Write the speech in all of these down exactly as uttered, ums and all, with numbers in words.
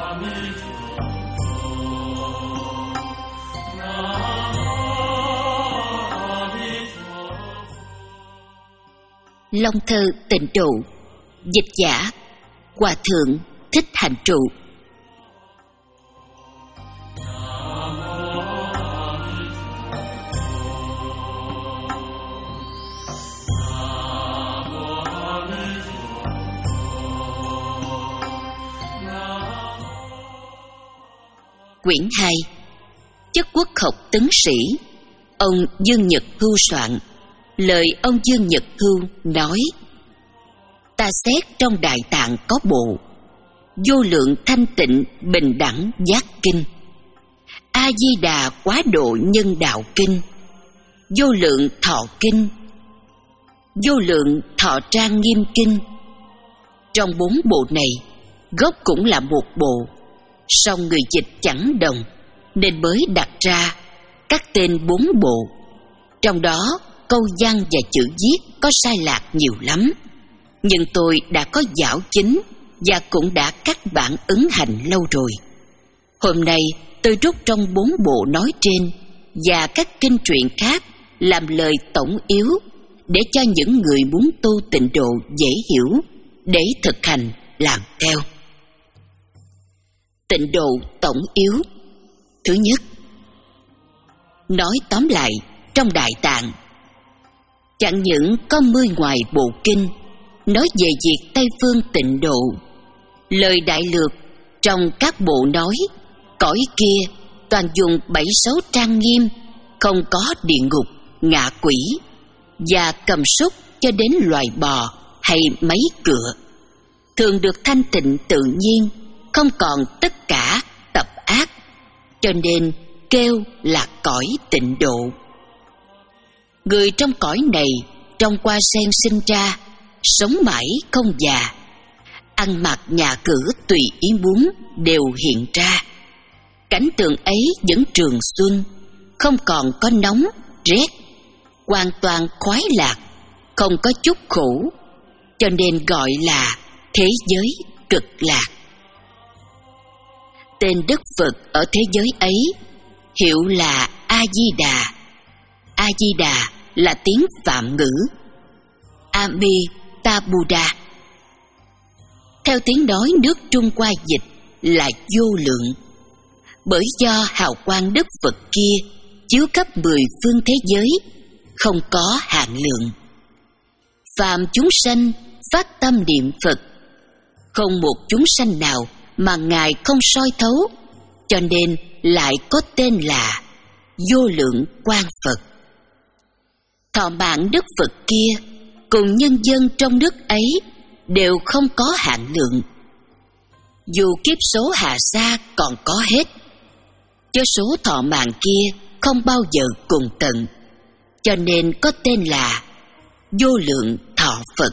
Long thơ tịnh độ. Dịch giả Hòa thượng Thích Hành Trụ. Quyển hai. Chất quốc học tấn sĩ. Ông Dương Nhật Hưu soạn. Lời ông Dương Nhật Hưu nói: ta xét trong Đại Tạng có bộ Vô Lượng Thanh Tịnh Bình Đẳng Giác Kinh, A Di Đà Quá Độ Nhân Đạo Kinh, Vô Lượng Thọ Kinh, Vô Lượng Thọ Trang Nghiêm Kinh. Trong bốn bộ này, gốc cũng là một bộ, song người dịch chẳng đồng nên mới đặt ra các tên bốn bộ. Trong đó câu văn và chữ viết có sai lạc nhiều lắm, nhưng tôi đã có giảo chính và cũng đã cắt bản ứng hành lâu rồi. Hôm nay tôi rút trong bốn bộ nói trên và các kinh truyện khác làm lời tổng yếu để cho những người muốn tu tịnh độ dễ hiểu để thực hành làm theo. Tịnh độ tổng yếu. Thứ nhất, nói tóm lại, trong Đại Tạng chẳng những có mươi ngoài bộ kinh nói về việc Tây phương tịnh độ, lời đại lược trong các bộ nói cõi kia toàn dùng bảy sáu trang nghiêm, không có địa ngục, ngạ quỷ và cầm súc cho đến loài bò hay mấy cửa, thường được thanh tịnh tự nhiên, không còn tất cả tập ác, cho nên kêu là cõi tịnh độ. Người trong cõi này trong hoa sen sinh ra, sống mãi không già, ăn mặc nhà cửa tùy ý muốn đều hiện ra. Cảnh tượng ấy vẫn trường xuân, không còn có nóng, rét, hoàn toàn khoái lạc, không có chút khổ, cho nên gọi là thế giới cực lạc. Tên Đức Phật ở thế giới ấy hiệu là A Di Đà. A Di Đà là tiếng Phạm ngữ, Amitabha. Theo tiếng nói nước Trung Hoa dịch là vô lượng, bởi do hào quang Đức Phật kia chiếu khắp mười phương thế giới, không có hạn lượng. Phàm chúng sanh phát tâm niệm Phật, không một chúng sanh nào mà Ngài không soi thấu, cho nên lại có tên là Vô Lượng Quang Phật. Thọ mạng Đức Phật kia cùng nhân dân trong nước ấy đều không có hạn lượng. Dù kiếp số hạ xa còn có hết, cho số thọ mạng kia không bao giờ cùng tận, cho nên có tên là Vô Lượng Thọ Phật.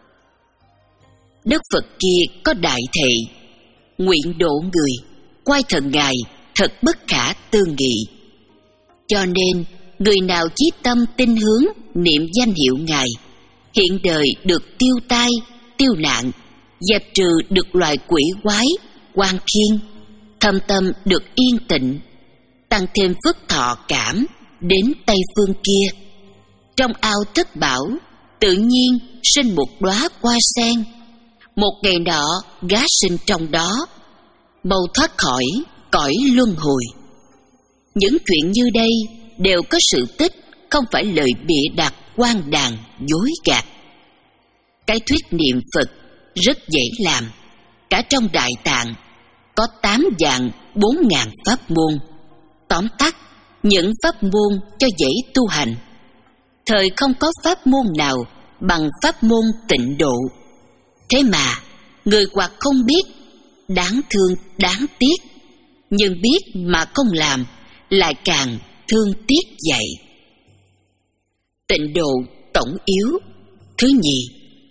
Đức Phật kia có đại thệ, nguyện độ người, quay thần Ngài thật bất khả tư nghị. Cho nên người nào chí tâm tin hướng niệm danh hiệu Ngài, hiện đời được tiêu tai, tiêu nạn, dẹp trừ được loài quỷ quái, oan khiên, thâm tâm được yên tịnh, tăng thêm phước thọ cảm đến Tây phương kia. Trong ao thất bảo tự nhiên sinh một đóa hoa sen, một ngày nọ gá sinh trong đó, mau thoát khỏi cõi luân hồi. Những chuyện như đây đều có sự tích, không phải lời bịa đặt hoang đàn dối gạt. Cái thuyết niệm Phật rất dễ làm. Cả trong Đại Tạng có tám vạn bốn ngàn pháp môn. Tóm tắt, những pháp môn cho dễ tu hành. Thời không có pháp môn nào bằng pháp môn tịnh độ. Thế mà người hoặc không biết, đáng thương đáng tiếc, nhưng biết mà không làm lại càng thương tiếc vậy. Tịnh độ tổng yếu. Thứ nhì,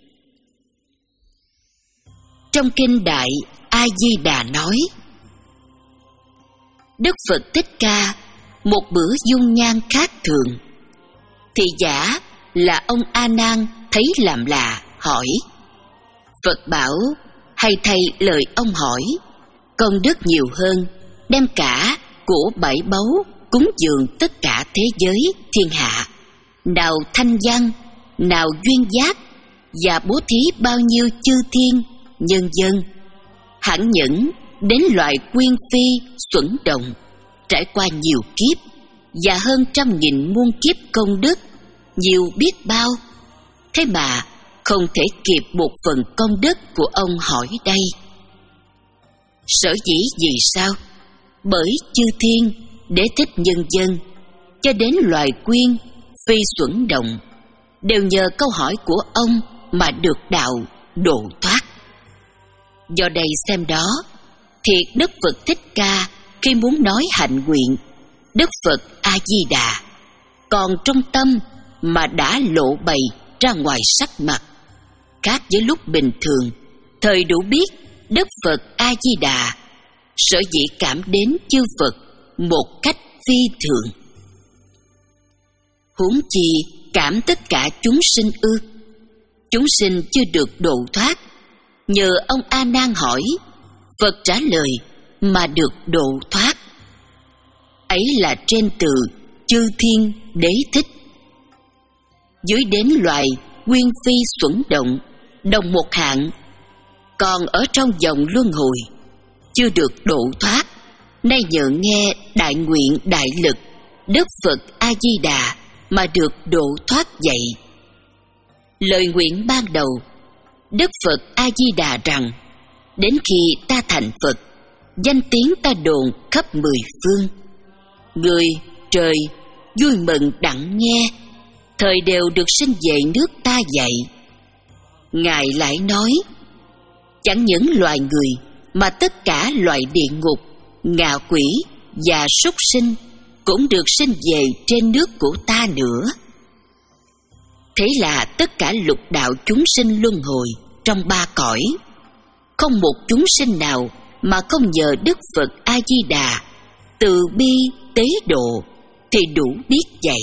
trong kinh Đại A Di Đà nói, Đức Phật Thích Ca một bữa dung nhan khác thường. Thị giả là ông A Nan thấy làm lạ hỏi. Phật bảo, hay thầy lời ông hỏi, công đức nhiều hơn, đem cả của bảy báu cúng dường tất cả thế giới thiên hạ, nào thanh văn, nào duyên giác, và bố thí bao nhiêu chư thiên nhân dân, hẳn những đến loại quyên phi xuẩn động, trải qua nhiều kiếp và hơn trăm nghìn muôn kiếp công đức, nhiều biết bao. Thế mà không thể kịp một phần công đức của ông hỏi đây. Sở dĩ vì sao? Bởi chư thiên, Đế thích nhân dân, cho đến loài quyên, phi xuẩn động, đều nhờ câu hỏi của ông mà được đạo độ thoát. Do đây xem đó, thiệt Đức Phật Thích Ca khi muốn nói hạnh nguyện, Đức Phật A-di-đà còn trong tâm mà đã lộ bày ra ngoài sắc mặt, khác với lúc bình thường, thời đủ biết Đức Phật A-di-đà sở dĩ cảm đến chư Phật một cách phi thường. Huống chi cảm tất cả chúng sinh ư? Chúng sinh chưa được độ thoát, nhờ ông A Nan hỏi, Phật trả lời mà được độ thoát. Ấy là trên từ chư thiên đế thích. Dưới đến loài nguyên phi xuẩn động, đồng một hạng, còn ở trong dòng luân hồi chưa được độ thoát, nay nhờ nghe đại nguyện đại lực Đức Phật A-di-đà mà được độ thoát vậy. Lời nguyện ban đầu Đức Phật A-di-đà rằng, đến khi ta thành Phật, danh tiếng ta đồn khắp mười phương, người trời vui mừng đặng nghe, thời đều được sinh về nước ta vậy. Ngài lại nói, chẳng những loài người mà tất cả loài địa ngục, ngạ quỷ và súc sinh cũng được sinh về trên nước của ta nữa. Thế là tất cả lục đạo chúng sinh luân hồi trong ba cõi, không một chúng sinh nào mà không nhờ Đức Phật A-di-đà từ bi tế độ thì đủ biết vậy.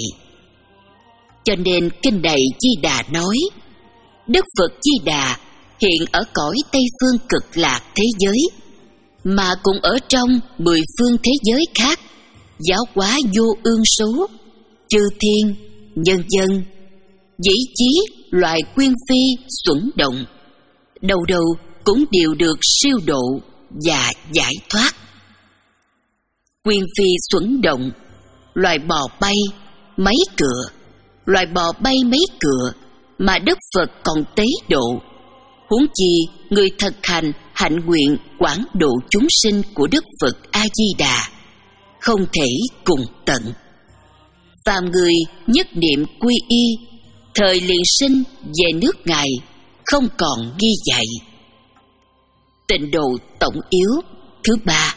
Cho nên kinh Đại Di Đà nói, Đức Phật Di Đà hiện ở cõi Tây Phương Cực Lạc thế giới, mà cũng ở trong mười phương thế giới khác, giáo hóa vô ương số, chư thiên, nhân dân, dĩ chí, loài quyên phi, xuẩn động, đầu đầu cũng đều được siêu độ và giải thoát. Quyên phi xuẩn động, loài bò bay, mấy cựa, loài bò bay mấy cựa mà Đức Phật còn tế độ, huống chi người thực hành hạnh nguyện quảng độ chúng sinh của Đức Phật A-di-đà không thể cùng tận. Phàm người nhất niệm quy y, thời liền sinh về nước Ngài, không còn nghi dạy. Tịnh độ tổng yếu thứ ba.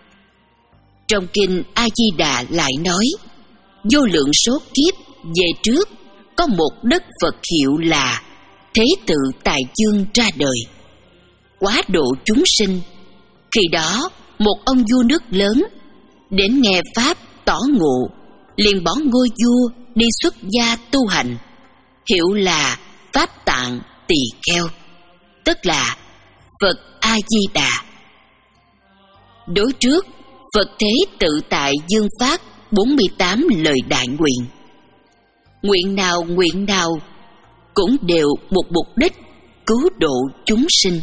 Trong kinh A-di-đà lại nói, vô lượng số kiếp về trước có một đất Phật hiệu là Thế Tự Tại Dương ra đời, quá độ chúng sinh. Khi đó một ông vua nước lớn đến nghe pháp tỏ ngộ, liền bỏ ngôi vua đi xuất gia tu hành, hiệu là Pháp Tạng Tỳ Kheo, tức là Phật A-di-đà. Đối trước Phật Thế Tự Tại Dương phát bốn mươi tám lời đại nguyện, nguyện nào nguyện nào cũng đều một mục đích cứu độ chúng sinh.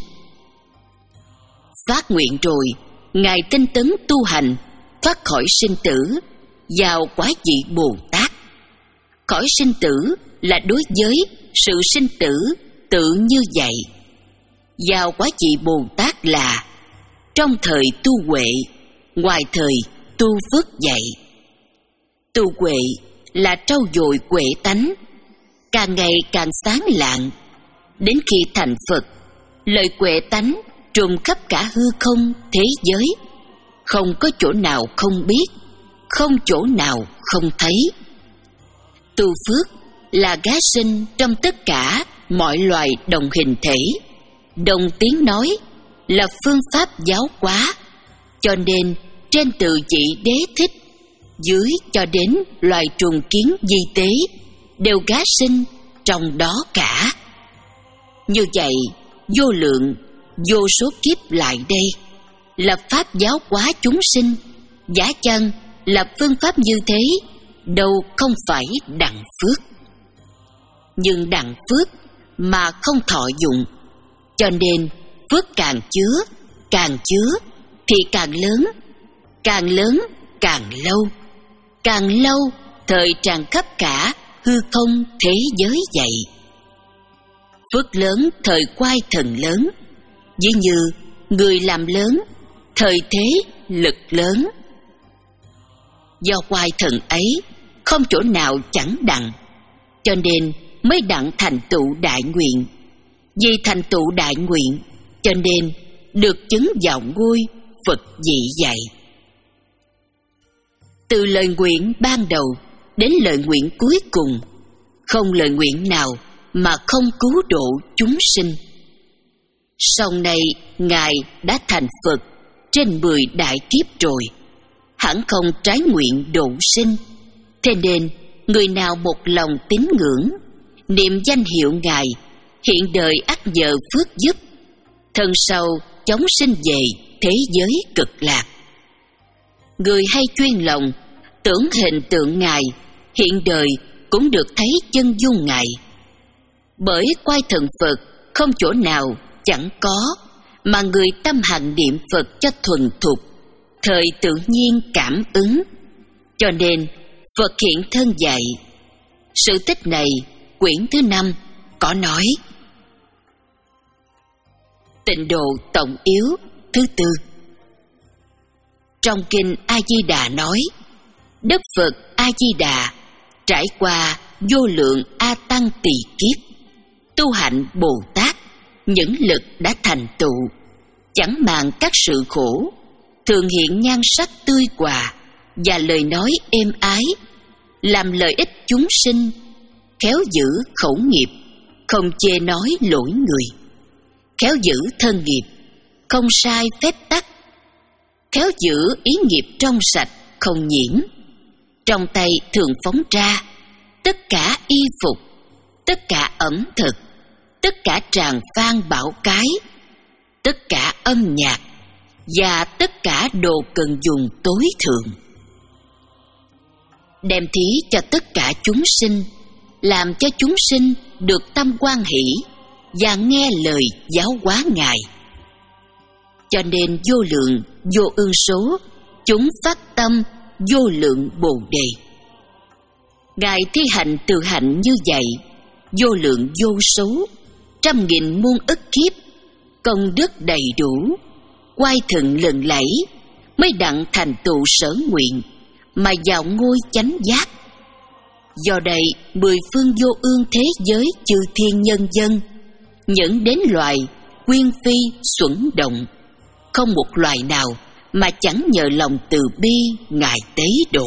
Phát nguyện rồi, Ngài tinh tấn tu hành, thoát khỏi sinh tử, vào quả vị Bồ Tát. Khỏi sinh tử là đối với sự sinh tử tự như vậy. Vào quả vị Bồ Tát là trong thời tu huệ, ngoài thời tu phước vậy. Tu huệ là trau dồi huệ tánh, càng ngày càng sáng lạng, đến khi thành Phật, lời huệ tánh trùm khắp cả hư không thế giới, không có chỗ nào không biết, không chỗ nào không thấy. Tu phước là gá sinh trong tất cả mọi loài đồng hình thể, đồng tiếng nói, là phương pháp giáo hóa. Cho nên trên từ vị đế thích, dưới cho đến loài trùng kiến di tế, đều gá sinh trong đó cả. Như vậy vô lượng vô số kiếp lại đây, lập pháp giáo hóa chúng sinh, giả chăng là phương pháp như thế, đâu không phải đặng phước. Nhưng đặng phước mà không thọ dụng, cho nên phước càng chứa, càng chứa thì càng lớn, càng lớn càng lâu, càng lâu thời tràn khắp cả hư không thế giới vậy. Phước lớn thời quay thần lớn, ví như người làm lớn, thời thế lực lớn. Do quay thần ấy không chỗ nào chẳng đặng, cho nên mới đặng thành tựu đại nguyện. Vì thành tựu đại nguyện, cho nên được chứng vào ngôi Phật vị dạy. Từ lời nguyện ban đầu đến lời nguyện cuối cùng, không lời nguyện nào mà không cứu độ chúng sinh. Sau này Ngài đã thành Phật trên mười đại kiếp rồi, hẳn không trái nguyện độ sinh. Thế nên người nào một lòng tín ngưỡng, niệm danh hiệu Ngài, hiện đời ắt nhờ phước giúp, thân sau chóng sinh về thế giới cực lạc. Người hay chuyên lòng tưởng hình tượng Ngài, hiện đời cũng được thấy chân dung Ngài. Bởi quay thần Phật không chỗ nào chẳng có, mà người tâm hành niệm Phật cho thuần thục, thời tự nhiên cảm ứng. Cho nên Phật hiện thân dạy. Sự tích này quyển thứ năm có nói. Tịnh độ tổng yếu thứ tư. Trong kinh A Di Đà nói, Đức Phật A Di Đà trải qua vô lượng A Tăng tỳ kiếp, tu hạnh Bồ Tát, những lực đã thành tựu, chẳng màng các sự khổ, thường hiện nhan sắc tươi hòa và lời nói êm ái, làm lợi ích chúng sinh, khéo giữ khẩu nghiệp, không chê nói lỗi người, khéo giữ thân nghiệp, không sai phép tắc, khéo giữ ý nghiệp trong sạch, không nhiễm. Trong tay thường phóng ra tất cả y phục, tất cả ẩm thực, tất cả tràng phan bảo cái, tất cả âm nhạc và tất cả đồ cần dùng tối thượng, đem thí cho tất cả chúng sinh, làm cho chúng sinh được tâm hoan hỷ và nghe lời giáo hóa Ngài. Cho nên vô lượng vô ương số chúng phát tâm vô lượng Bồ Đề. Ngài thi hành từ hạnh như vậy, vô lượng vô số, trăm nghìn muôn ức kiếp, công đức đầy đủ, quay thần lần lẫy, mới đặng thành tựu sở nguyện mà vào ngôi chánh giác. Do đây mười phương vô ương thế giới chư thiên nhân dân, những đến loài quyên phi xuẩn động, không một loài nào mà chẳng nhờ lòng từ bi Ngài tế độ.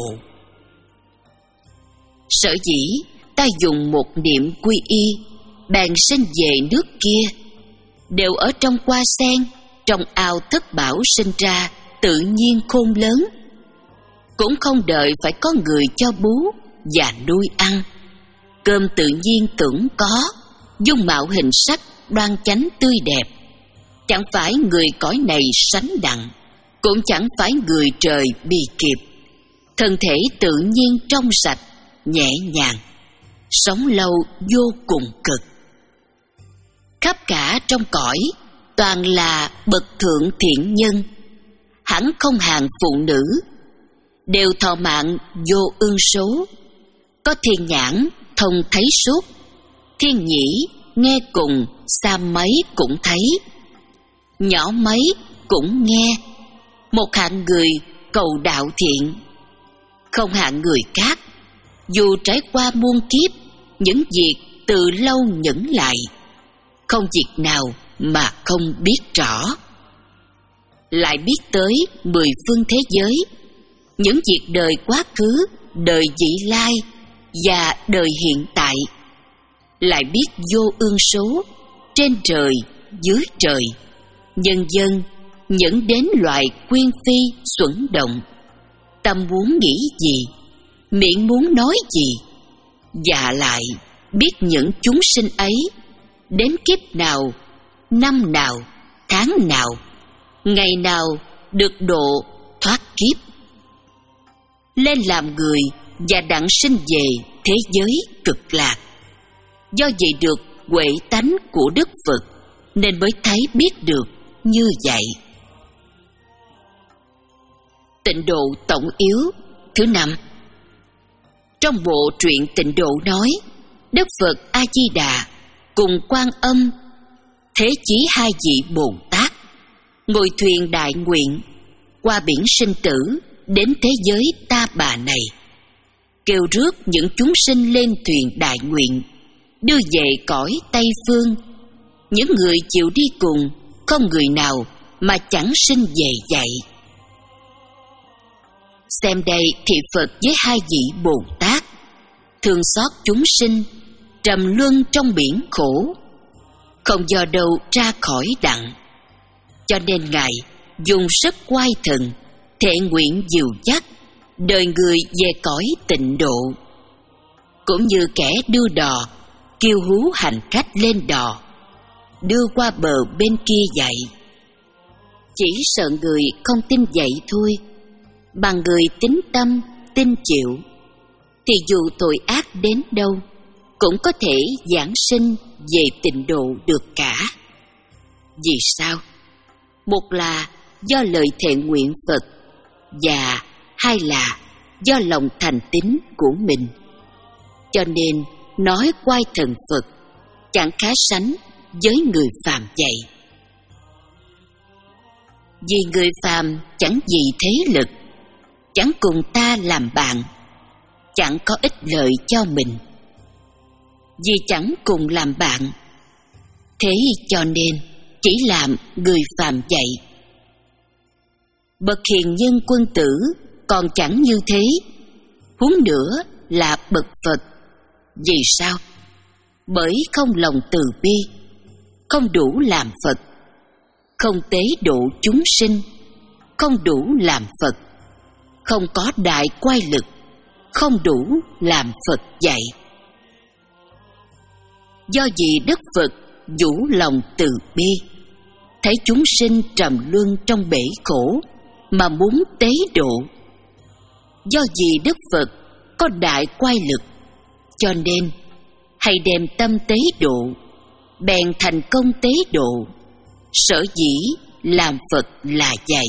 Sở dĩ ta dùng một niệm quy y, bèn sinh về nước kia, đều ở trong hoa sen, trong ao thất bảo sinh ra tự nhiên khôn lớn, cũng không đợi phải có người cho bú và nuôi ăn. Cơm tự nhiên tưởng có, dung mạo hình sắc đoan chánh tươi đẹp, chẳng phải người cõi này sánh đặng, cũng chẳng phải người trời bì kịp. Thân thể tự nhiên trong sạch, nhẹ nhàng, sống lâu vô cùng cực. Khắp cả trong cõi toàn là bậc thượng thiện nhân, hẳn không hàng phụ nữ, đều thọ mạng vô ương số. Có thiên nhãn thông thấy suốt, thiên nhĩ nghe cùng, xa mấy cũng thấy, nhỏ mấy cũng nghe. Một hạng người cầu đạo thiện, không hạng người khác, dù trải qua muôn kiếp, những việc từ lâu nhẫn lại, không việc nào mà không biết rõ. Lại biết tới mười phương thế giới, những việc đời quá khứ, đời vị lai và đời hiện tại. Lại biết vô ương số, trên trời, dưới trời, nhân dân những đến loại quyên phi xuẩn động, tâm muốn nghĩ gì, miệng muốn nói gì, và lại biết những chúng sinh ấy đến kiếp nào, năm nào, tháng nào, ngày nào được độ thoát kiếp, lên làm người và đặng sinh về thế giới cực lạc. Do vậy được huệ tánh của Đức Phật nên mới thấy biết được như vậy. Tịnh độ tổng yếu thứ năm. Trong bộ truyện Tịnh độ nói, Đức Phật A Di Đà cùng Quan Âm, Thế Chí hai vị Bồ Tát ngồi thuyền đại nguyện qua biển sinh tử đến thế giới Ta Bà này, kêu rước những chúng sinh lên thuyền đại nguyện đưa về cõi Tây Phương. Những người chịu đi cùng không người nào mà chẳng sinh về vậy. Xem đây thì Phật với hai vị Bồ Tát thương xót chúng sinh trầm luân trong biển khổ, không do đâu ra khỏi đặng, cho nên Ngài dùng sức oai thần thệ nguyện dìu dắt đời người về cõi tịnh độ, cũng như kẻ đưa đò kêu hú hành khách lên đò đưa qua bờ bên kia vậy. Chỉ sợ người không tin vậy thôi, bằng người tín tâm tin chịu thì dù tội ác đến đâu cũng có thể giảng sinh về tịnh độ được cả. Vì sao? Một là do lời thệ nguyện Phật, và hai là do lòng thành tín của mình. Cho nên nói quay thần Phật chẳng khá sánh với người phàm vậy. Vì người phàm chẳng gì thế lực, chẳng cùng ta làm bạn, chẳng có ích lợi cho mình. Vì chẳng cùng làm bạn, thế cho nên chỉ làm người phàm vậy. Bậc hiền nhân quân tử còn chẳng như thế, huống nữa là bậc Phật. Vì sao? Bởi không lòng từ bi, không đủ làm Phật, không tế độ chúng sinh, không đủ làm Phật, không có đại quay lực, không đủ làm Phật dạy. Do vì Đức Phật vũ lòng từ bi, thấy chúng sinh trầm luân trong bể khổ mà muốn tế độ. Do vì Đức Phật có đại quay lực, cho nên hãy đem tâm tế độ, bèn thành công tế độ. Sở dĩ làm Phật là vậy.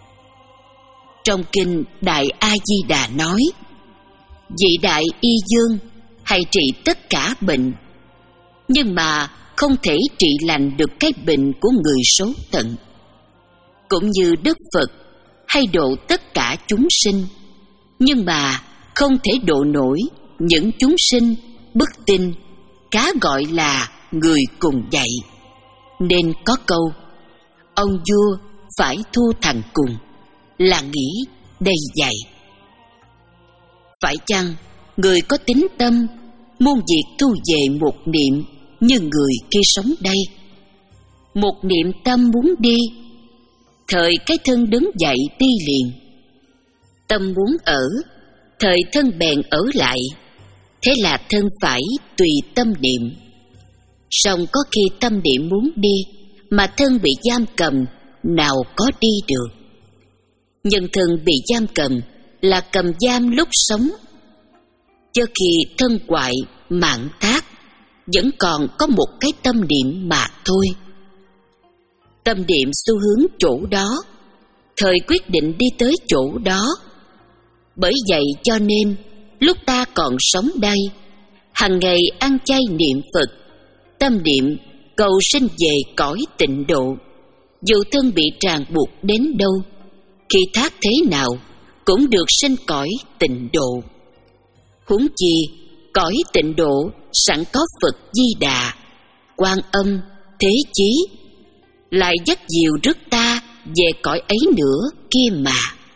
Trong kinh Đại A Di Đà nói, vị đại y dương hay trị tất cả bệnh, nhưng mà không thể trị lành được cái bệnh của người số tận. Cũng như Đức Phật hay độ tất cả chúng sinh, nhưng mà không thể độ nổi những chúng sinh bất tin, cá gọi là người cùng dạy. Nên có câu, ông vua phải thua thằng cùng, là nghĩ đây vậy. Phải chăng người có tín tâm muôn việc thu về một niệm như người kia sống đây? Một niệm tâm muốn đi, thời cái thân đứng dậy đi liền. Tâm muốn ở, thời thân bèn ở lại. Thế là thân phải tùy tâm niệm. Song có khi tâm niệm muốn đi mà thân bị giam cầm, nào có đi được. Nhân thân bị giam cầm là cầm giam lúc sống, cho khi thân hoại mạng thác, vẫn còn có một cái tâm niệm mà thôi. Tâm niệm xu hướng chỗ đó, thời quyết định đi tới chỗ đó. Bởi vậy cho nên lúc ta còn sống đây, hằng ngày ăn chay niệm Phật, tâm niệm cầu sinh về cõi tịnh độ. Dù thân bị ràng buộc đến đâu, khi thác thế nào cũng được sinh cõi tịnh độ. Huống chi cõi tịnh độ sẵn có Phật Di Đà, Quan Âm, Thế Chí, lại dắt dìu rước ta về cõi ấy nữa kia mà.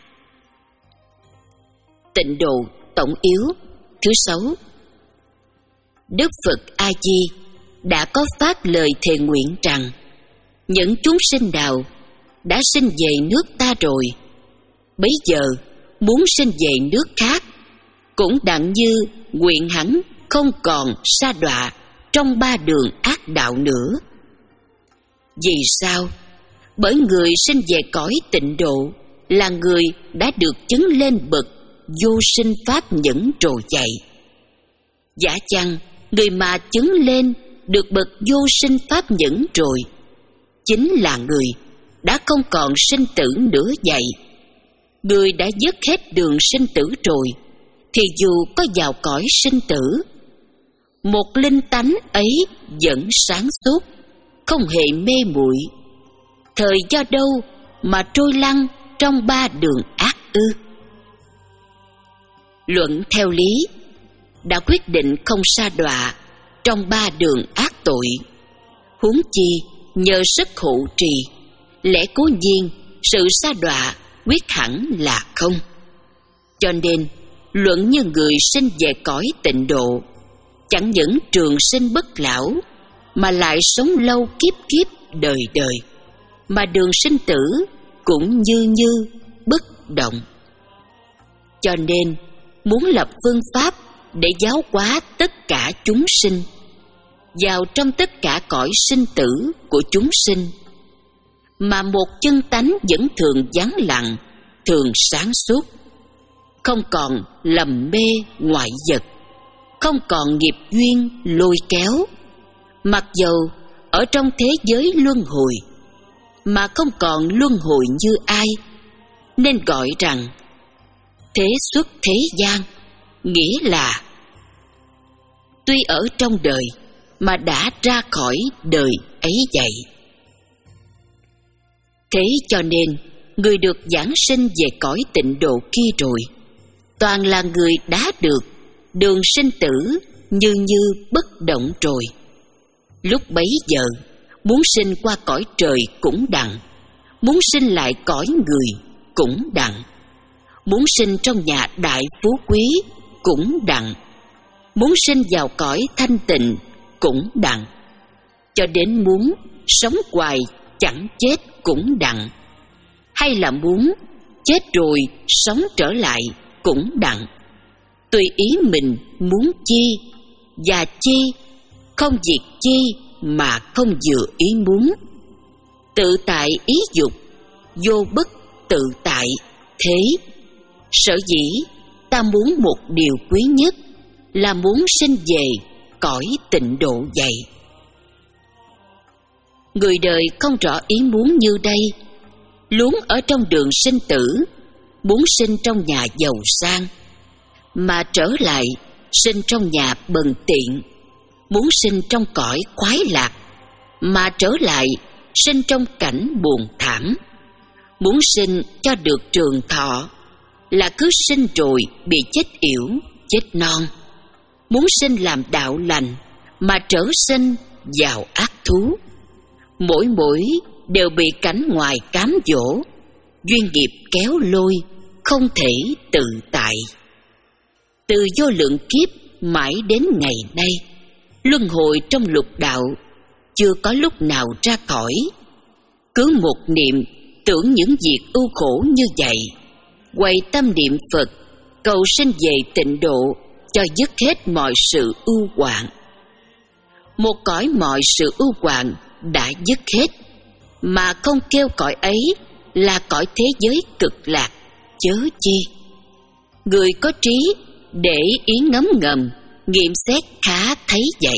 Tịnh độ tổng yếu thứ sáu. Đức Phật A Di đã có phát lời thề nguyện rằng những chúng sinh nào đã sinh về nước ta rồi, bấy giờ muốn sinh về nước khác, cũng đặng như nguyện hẳn không còn sa đọa trong ba đường ác đạo nữa. Vì sao? Bởi người sinh về cõi tịnh độ là người đã được chứng lên bậc vô sinh pháp nhẫn trồi dậy. Giả chăng người mà chứng lên được bậc vô sinh pháp nhẫn rồi chính là người đã không còn sinh tử nữa vậy. Người đã dứt hết đường sinh tử rồi thì dù có vào cõi sinh tử, một linh tánh ấy vẫn sáng suốt, không hề mê muội. Thời do đâu mà trôi lăn trong ba đường ác ư? Luận theo lý, đã quyết định không sa đọa trong ba đường ác tội, huống chi nhờ sức hộ trì, lẽ cố nhiên sự sa đọa quyết hẳn là không. Cho nên luận như người sinh về cõi tịnh độ, chẳng những trường sinh bất lão, mà lại sống lâu kiếp kiếp đời đời, mà đường sinh tử cũng như như bất động. Cho nên muốn lập phương pháp để giáo hóa tất cả chúng sinh vào trong tất cả cõi sinh tử của chúng sinh, mà một chân tánh vẫn thường vắng lặng, thường sáng suốt, không còn lầm mê ngoại vật, không còn nghiệp duyên lôi kéo, mặc dầu ở trong thế giới luân hồi mà không còn luân hồi như ai, nên gọi rằng thế xuất thế gian, nghĩa là tuy ở trong đời mà đã ra khỏi đời ấy vậy. Thế cho nên người được giảng sinh về cõi tịnh độ kia rồi toàn là người đã được đường sinh tử như như bất động rồi. Lúc bấy giờ muốn sinh qua cõi trời cũng đặng, muốn sinh lại cõi người cũng đặng, muốn sinh trong nhà đại phú quý cũng đặng, muốn sinh vào cõi thanh tịnh cũng đặng, cho đến muốn sống hoài chẳng chết cũng đặng, hay là muốn chết rồi sống trở lại cũng đặng. Tùy ý mình muốn chi và chi, không việc chi mà không vừa ý muốn. Tự tại ý dục, vô bất tự tại thế. Sở dĩ ta muốn một điều quý nhất là muốn sinh về cõi tịnh độ vậy. Người đời không rõ ý muốn như đây, luống ở trong đường sinh tử, muốn sinh trong nhà giàu sang, mà trở lại sinh trong nhà bần tiện, muốn sinh trong cõi khoái lạc, mà trở lại sinh trong cảnh buồn thảm, muốn sinh cho được trường thọ, là cứ sinh rồi bị chết yểu, chết non, muốn sinh làm đạo lành, mà trở sinh vào ác thú. Mỗi mỗi đều bị cảnh ngoài cám dỗ, duyên nghiệp kéo lôi, không thể tự tại. Từ vô lượng kiếp mãi đến ngày nay, luân hồi trong lục đạo, chưa có lúc nào ra khỏi. Cứ một niệm tưởng những việc ưu khổ như vậy, quay tâm niệm Phật, cầu sinh về tịnh độ, cho dứt hết mọi sự ưu hoạn. Một cõi mọi sự ưu hoạn đã dứt hết, mà không kêu cõi ấy là cõi thế giới cực lạc, chớ chi. Người có trí để ý ngấm ngầm, nghiệm xét khá thấy vậy.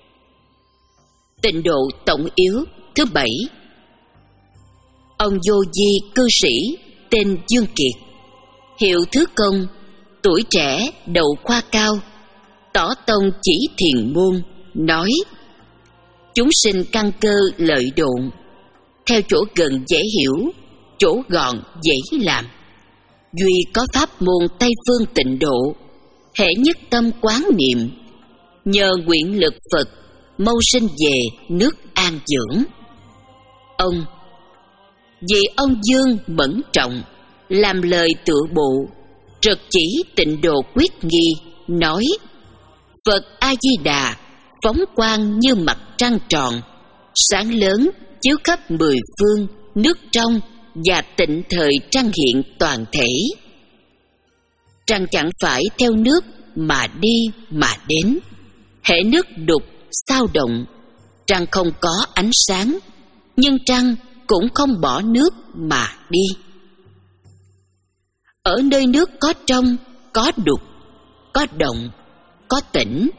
Tịnh độ tổng yếu thứ bảy. Ông vô di cư sĩ tên Dương Kiệt, hiệu Thứ Công, tuổi trẻ, đậu khoa cao, tỏ tông chỉ thiền môn, nói: chúng sinh căn cơ lợi độn, theo chỗ gần dễ hiểu, chỗ gọn dễ làm. Duy có pháp môn Tây Phương tịnh độ, hễ nhất tâm quán niệm, nhờ nguyện lực Phật, mau sinh về nước an dưỡng. Ông vì ông Dương bẩn trọng, làm lời tựa bộ, trật chỉ tịnh độ quyết nghi, nói: Phật A Di Đà phóng quang như mặt trăng tròn, sáng lớn chiếu khắp mười phương, nước trong và tịnh thời trăng hiện toàn thể. Trăng chẳng phải theo nước mà đi mà đến, hễ nước đục sao động. Trăng không có ánh sáng, nhưng trăng cũng không bỏ nước mà đi. Ở nơi nước có trong, có đục, có động, có tĩnh.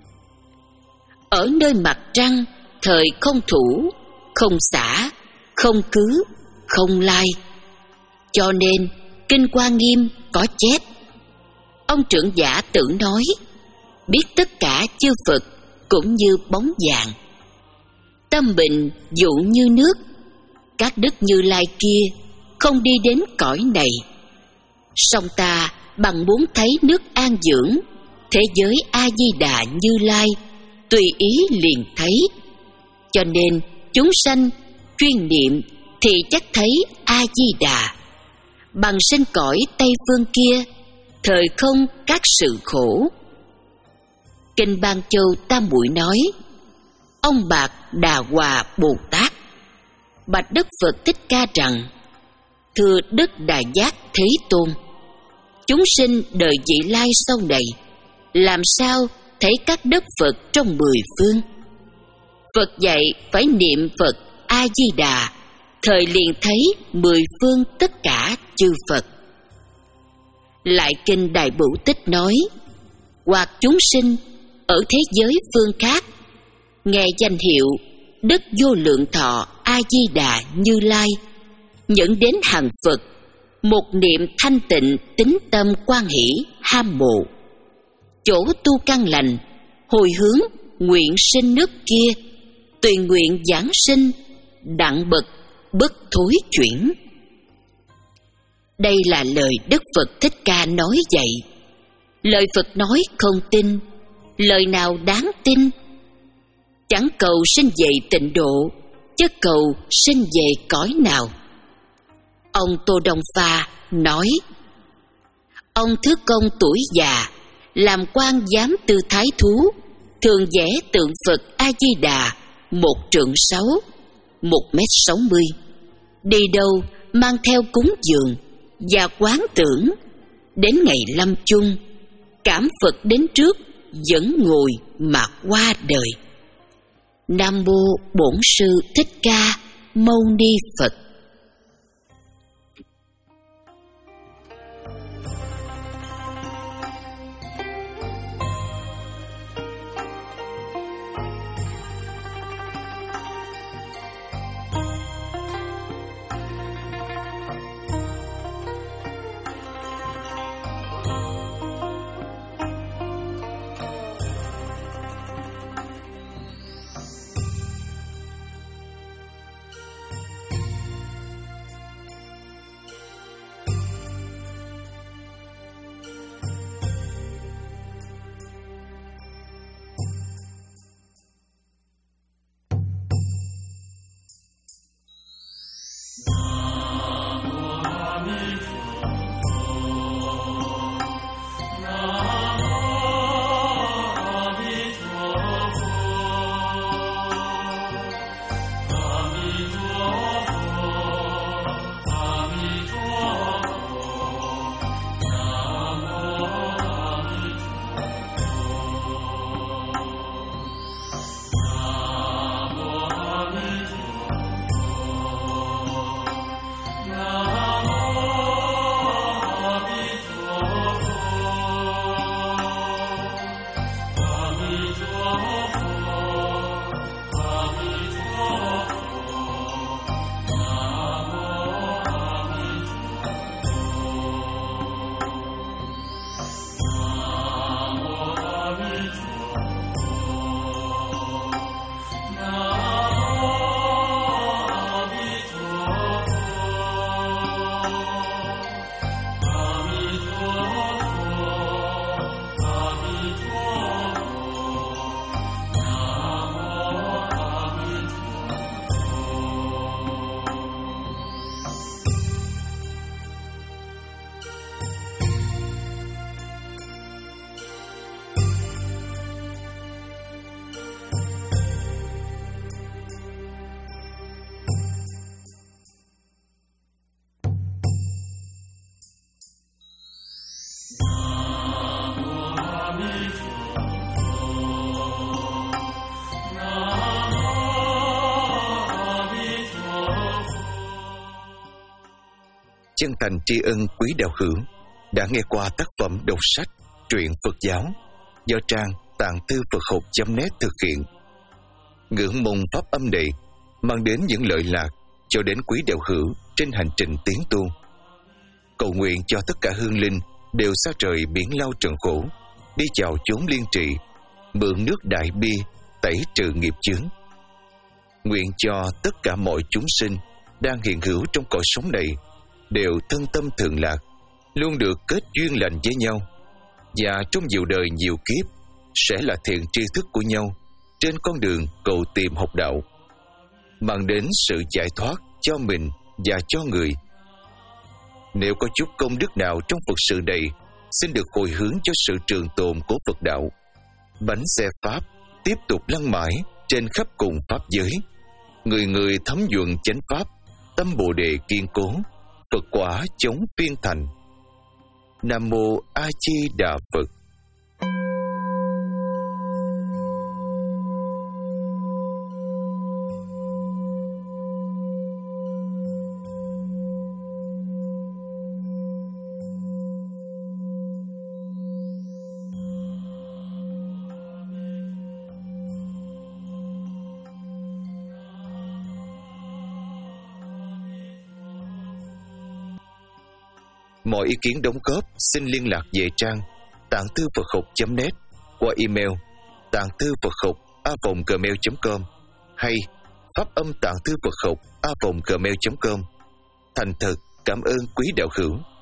Ở nơi mặt trăng, thời không thủ, không xả, không cứ, không lai. Cho nên Kinh Hoa Nghiêm có chép: ông trưởng giả tự nói, biết tất cả chư Phật cũng như bóng vàng. Tâm bình dụ như nước, các đức Như Lai kia không đi đến cõi này. Song ta bằng muốn thấy nước an dưỡng, thế giới A-di-đà Như Lai tùy ý liền thấy. Cho nên chúng sanh chuyên niệm thì chắc thấy A-di-đà. Bằng sinh cõi Tây Phương kia, thời không các sự khổ. Kinh Ban Châu Tam Muội nói: ông Bạc Đà Hòa Bồ Tát bạch Đức Phật Thích Ca rằng: thưa Đức Đại Giác Thế Tôn, chúng sinh đời vị lai sau này làm sao thấy các đức Phật trong mười phương? Phật dạy phải niệm Phật A Di Đà, thời liền thấy mười phương tất cả chư Phật. Lại kinh Đại Bửu Tích nói: hoặc chúng sinh ở thế giới phương khác nghe danh hiệu Đức Vô Lượng Thọ A Di Đà Như Lai, dẫn đến hàng Phật, một niệm thanh tịnh tín tâm quan hỷ ham mộ, chỗ tu căn lành, hồi hướng nguyện sinh nước kia, tùy nguyện giảng sinh, đặng bậc bất thối chuyển. Đây là lời Đức Phật Thích Ca nói vậy. Lời Phật nói không tin, lời nào đáng tin? Chẳng cầu sinh về tịnh độ, chứ cầu sinh về cõi nào? Ông Tô Đông Pha nói: ông Thứ Công tuổi già, làm quan giám tư thái thú, thường vẽ tượng Phật A Di Đà một trượng sáu, một mét sáu mươi, đi đâu mang theo cúng dường và quán tưởng. Đến ngày lâm chung, cảm Phật đến trước, vẫn ngồi mà qua đời. Nam mô Bổn Sư Thích Ca Mâu Ni Phật. chân thành tri ân quý đạo hữu đã nghe qua tác phẩm đọc sách truyện Phật giáo do trang tạng thư Phật học chấm net thực hiện. Ngưỡng mong pháp âm này mang đến những lợi lạc cho đến quý đạo hữu trên hành trình tiến tu. Cầu nguyện cho tất cả hương linh đều xa rời biển lao trần khổ, đi chào chốn liên trị, mượn nước đại bi tẩy trừ nghiệp chướng. Nguyện cho tất cả mọi chúng sinh đang hiện hữu trong cõi sống này đều thân tâm thường lạc, luôn được kết duyên lành với nhau, và trong nhiều đời nhiều kiếp sẽ là thiện tri thức của nhau trên con đường cầu tìm học đạo, mang đến sự giải thoát cho mình và cho người. Nếu có chút công đức nào trong Phật sự này, xin được hồi hướng cho sự trường tồn của Phật đạo. Bánh xe Pháp tiếp tục lăn mãi trên khắp cùng Pháp giới, người người thấm nhuần chánh Pháp, tâm Bồ Đề kiên cố, Phật quả chống phiên thành. Nam Mô A Di Đà Phật. Mọi ý kiến đóng góp xin liên lạc về trang tạng thư Phật học chấm net qua email tạng thư Phật học a vòng gmail chấm com hay pháp âm tạng thư Phật học a vòng gmail chấm com. Thành thật cảm ơn quý đạo hữu.